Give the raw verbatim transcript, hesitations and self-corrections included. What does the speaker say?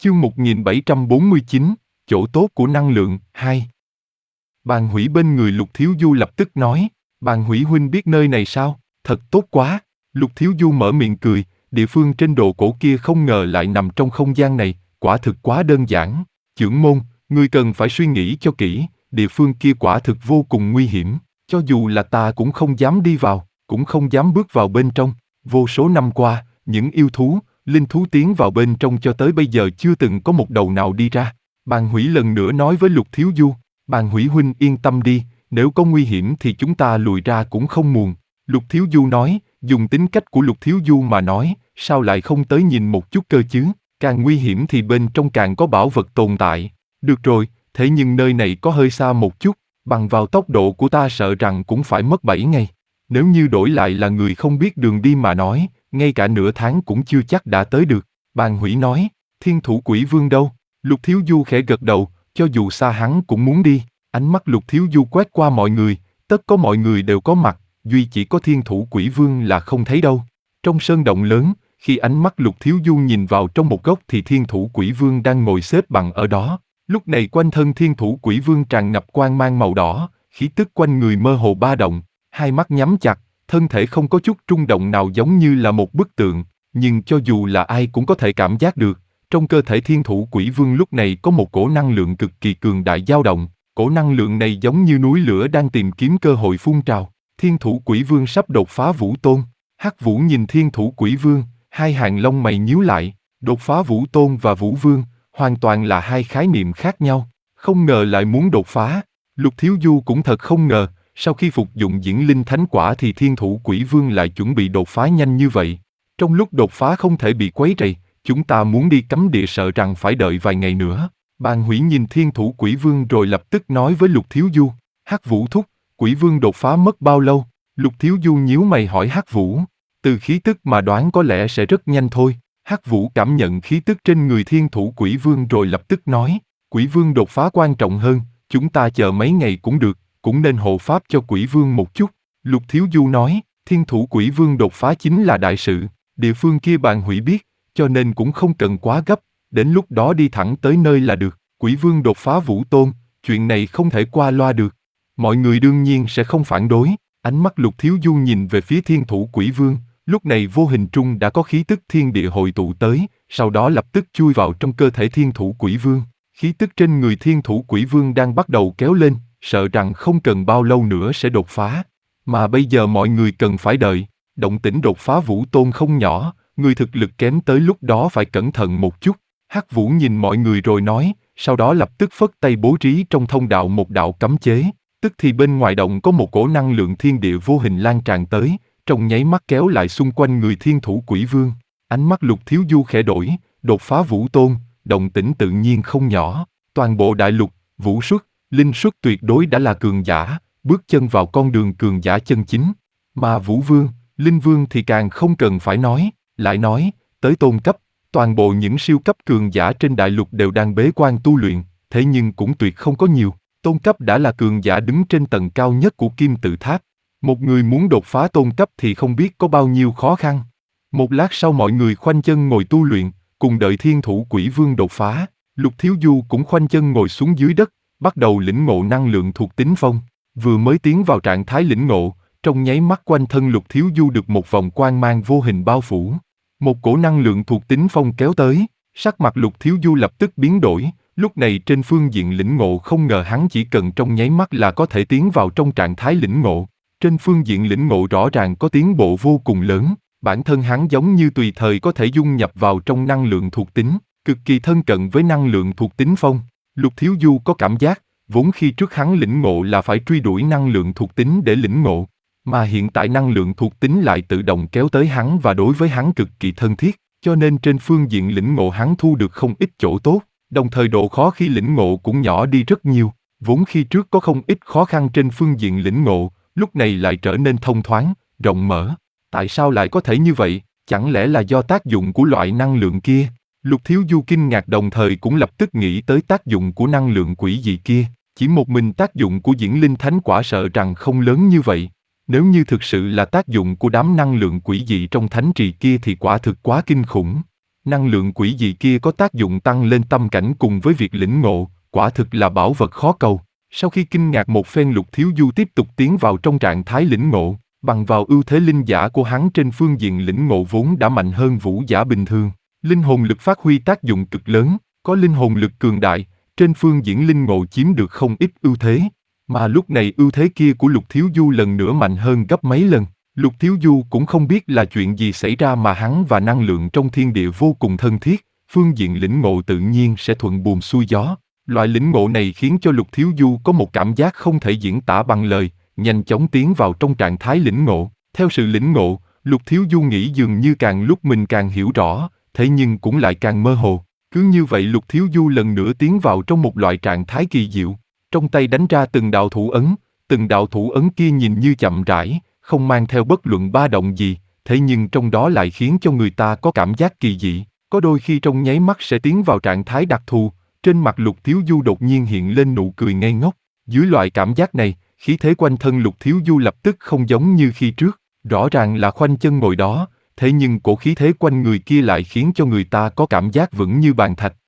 Chương một nghìn bảy trăm bốn mươi chín, chỗ tốt của năng lượng, hai. Bàn Hủy bên người Lục Thiếu Du lập tức nói, Bàn Hủy huynh biết nơi này sao? Thật tốt quá. Lục Thiếu Du mở miệng cười, địa phương trên đồ cổ kia không ngờ lại nằm trong không gian này, quả thực quá đơn giản. Chưởng môn, ngươi cần phải suy nghĩ cho kỹ, địa phương kia quả thực vô cùng nguy hiểm, cho dù là ta cũng không dám đi vào, cũng không dám bước vào bên trong. Vô số năm qua, những yêu thú, linh thú tiến vào bên trong cho tới bây giờ chưa từng có một đầu nào đi ra. Bàn Hủy lần nữa nói với Lục Thiếu Du, Bàn Hủy huynh yên tâm đi, nếu có nguy hiểm thì chúng ta lùi ra cũng không muộn. Lục Thiếu Du nói, dùng tính cách của Lục Thiếu Du mà nói, sao lại không tới nhìn một chút cơ chứ, càng nguy hiểm thì bên trong càng có bảo vật tồn tại. Được rồi, thế nhưng nơi này có hơi xa một chút, bằng vào tốc độ của ta sợ rằng cũng phải mất bảy ngày. Nếu như đổi lại là người không biết đường đi mà nói, ngay cả nửa tháng cũng chưa chắc đã tới được. Bàn Hủy nói, Thiên Thủ Quỷ Vương đâu? Lục Thiếu Du khẽ gật đầu, cho dù xa hắn cũng muốn đi. Ánh mắt Lục Thiếu Du quét qua mọi người, tất có mọi người đều có mặt, duy chỉ có Thiên Thủ Quỷ Vương là không thấy đâu. Trong sơn động lớn, khi ánh mắt Lục Thiếu Du nhìn vào trong một góc thì Thiên Thủ Quỷ Vương đang ngồi xếp bằng ở đó. Lúc này quanh thân Thiên Thủ Quỷ Vương tràn ngập quang mang màu đỏ, khí tức quanh người mơ hồ ba động, hai mắt nhắm chặt, thân thể không có chút rung động nào giống như là một bức tượng, nhưng cho dù là ai cũng có thể cảm giác được, trong cơ thể Thiên Thủ Quỷ Vương lúc này có một cổ năng lượng cực kỳ cường đại dao động, cổ năng lượng này giống như núi lửa đang tìm kiếm cơ hội phun trào. Thiên Thủ Quỷ Vương sắp đột phá Vũ Tôn. Hắc Vũ nhìn Thiên Thủ Quỷ Vương, hai hàng lông mày nhíu lại, đột phá Vũ Tôn và Vũ Vương, hoàn toàn là hai khái niệm khác nhau, không ngờ lại muốn đột phá. Lục Thiếu Du cũng thật không ngờ, sau khi phục dụng Diễn Linh Thánh Quả thì Thiên Thủ Quỷ Vương lại chuẩn bị đột phá nhanh như vậy. Trong lúc đột phá không thể bị quấy rầy, chúng ta muốn đi cấm địa sợ rằng phải đợi vài ngày nữa. Bàn Hủy nhìn Thiên Thủ Quỷ Vương rồi lập tức nói với Lục Thiếu Du, Hắc Vũ thúc, Quỷ Vương đột phá mất bao lâu? Lục Thiếu Du nhíu mày hỏi Hắc Vũ, từ khí tức mà đoán có lẽ sẽ rất nhanh thôi. Hắc Vũ cảm nhận khí tức trên người Thiên Thủ Quỷ Vương rồi lập tức nói, Quỷ Vương đột phá quan trọng hơn, chúng ta chờ mấy ngày cũng được, cũng nên hộ pháp cho Quỷ Vương một chút. Lục Thiếu Du nói, Thiên Thủ Quỷ Vương đột phá chính là đại sự, địa phương kia Bàn Hủy biết, cho nên cũng không cần quá gấp, đến lúc đó đi thẳng tới nơi là được. Quỷ Vương đột phá Vũ Tôn, chuyện này không thể qua loa được. Mọi người đương nhiên sẽ không phản đối. Ánh mắt Lục Thiếu Du nhìn về phía Thiên Thủ Quỷ Vương, lúc này vô hình trung đã có khí tức thiên địa hội tụ tới, sau đó lập tức chui vào trong cơ thể Thiên Thủ Quỷ Vương. Khí tức trên người Thiên Thủ Quỷ Vương đang bắt đầu kéo lên, sợ rằng không cần bao lâu nữa sẽ đột phá. Mà bây giờ mọi người cần phải đợi, động tĩnh đột phá Vũ Tôn không nhỏ, người thực lực kém tới lúc đó phải cẩn thận một chút. Hắc Vũ nhìn mọi người rồi nói, sau đó lập tức phất tay bố trí trong thông đạo một đạo cấm chế. Tức thì bên ngoài động có một cổ năng lượng thiên địa vô hình lan tràn tới, trong nháy mắt kéo lại xung quanh người Thiên Thủ Quỷ Vương. Ánh mắt Lục Thiếu Du khẽ đổi, đột phá Vũ Tôn, động tĩnh tự nhiên không nhỏ. Toàn bộ đại lục, Vũ Xuất, Linh Xuất tuyệt đối đã là cường giả, bước chân vào con đường cường giả chân chính. Mà Vũ Vương, Linh Vương thì càng không cần phải nói, lại nói, tới tôn cấp, toàn bộ những siêu cấp cường giả trên đại lục đều đang bế quan tu luyện, thế nhưng cũng tuyệt không có nhiều. Tôn cấp đã là cường giả đứng trên tầng cao nhất của kim tự tháp. Một người muốn đột phá tôn cấp thì không biết có bao nhiêu khó khăn. Một lát sau mọi người khoanh chân ngồi tu luyện, cùng đợi Thiên Thủ Quỷ Vương đột phá. Lục Thiếu Du cũng khoanh chân ngồi xuống dưới đất, bắt đầu lĩnh ngộ năng lượng thuộc tính phong. Vừa mới tiến vào trạng thái lĩnh ngộ, trong nháy mắt quanh thân Lục Thiếu Du được một vòng quang mang vô hình bao phủ. Một cổ năng lượng thuộc tính phong kéo tới, sắc mặt Lục Thiếu Du lập tức biến đổi. Lúc này trên phương diện lĩnh ngộ không ngờ hắn chỉ cần trong nháy mắt là có thể tiến vào trong trạng thái lĩnh ngộ. Trên phương diện lĩnh ngộ rõ ràng có tiến bộ vô cùng lớn, bản thân hắn giống như tùy thời có thể dung nhập vào trong năng lượng thuộc tính, cực kỳ thân cận với năng lượng thuộc tính phong. Lục Thiếu Du có cảm giác, vốn khi trước hắn lĩnh ngộ là phải truy đuổi năng lượng thuộc tính để lĩnh ngộ, mà hiện tại năng lượng thuộc tính lại tự động kéo tới hắn và đối với hắn cực kỳ thân thiết, cho nên trên phương diện lĩnh ngộ hắn thu được không ít chỗ tốt. Đồng thời độ khó khi lĩnh ngộ cũng nhỏ đi rất nhiều, vốn khi trước có không ít khó khăn trên phương diện lĩnh ngộ, lúc này lại trở nên thông thoáng, rộng mở. Tại sao lại có thể như vậy, chẳng lẽ là do tác dụng của loại năng lượng kia? Lục Thiếu Du kinh ngạc đồng thời cũng lập tức nghĩ tới tác dụng của năng lượng quỷ dị kia, chỉ một mình tác dụng của Diễn Linh Thánh Quả sợ rằng không lớn như vậy. Nếu như thực sự là tác dụng của đám năng lượng quỷ dị trong thánh trì kia thì quả thực quá kinh khủng. năng lượng quỷ dị kia có tác dụng tăng lên tâm cảnh cùng với việc lĩnh ngộ, quả thực là bảo vật khó cầu. Sau khi kinh ngạc một phen, Lục Thiếu Du tiếp tục tiến vào trong trạng thái lĩnh ngộ, bằng vào ưu thế linh giả của hắn trên phương diện lĩnh ngộ vốn đã mạnh hơn vũ giả bình thường. Linh hồn lực phát huy tác dụng cực lớn, có linh hồn lực cường đại, trên phương diện linh ngộ chiếm được không ít ưu thế. Mà lúc này ưu thế kia của Lục Thiếu Du lần nữa mạnh hơn gấp mấy lần. Lục Thiếu Du cũng không biết là chuyện gì xảy ra mà hắn và năng lượng trong thiên địa vô cùng thân thiết, phương diện lĩnh ngộ tự nhiên sẽ thuận buồm xuôi gió. Loại lĩnh ngộ này khiến cho Lục Thiếu Du có một cảm giác không thể diễn tả bằng lời, nhanh chóng tiến vào trong trạng thái lĩnh ngộ. Theo sự lĩnh ngộ, Lục Thiếu Du nghĩ dường như càng lúc mình càng hiểu rõ, thế nhưng cũng lại càng mơ hồ. Cứ như vậy Lục Thiếu Du lần nữa tiến vào trong một loại trạng thái kỳ diệu, trong tay đánh ra từng đạo thủ ấn, từng đạo thủ ấn kia nhìn như chậm rãi, không mang theo bất luận ba động gì, thế nhưng trong đó lại khiến cho người ta có cảm giác kỳ dị, có đôi khi trong nháy mắt sẽ tiến vào trạng thái đặc thù. Trên mặt Lục Thiếu Du đột nhiên hiện lên nụ cười ngây ngốc. Dưới loại cảm giác này, khí thế quanh thân Lục Thiếu Du lập tức không giống như khi trước, rõ ràng là khoanh chân ngồi đó, thế nhưng cổ khí thế quanh người kia lại khiến cho người ta có cảm giác vững như bàn thạch.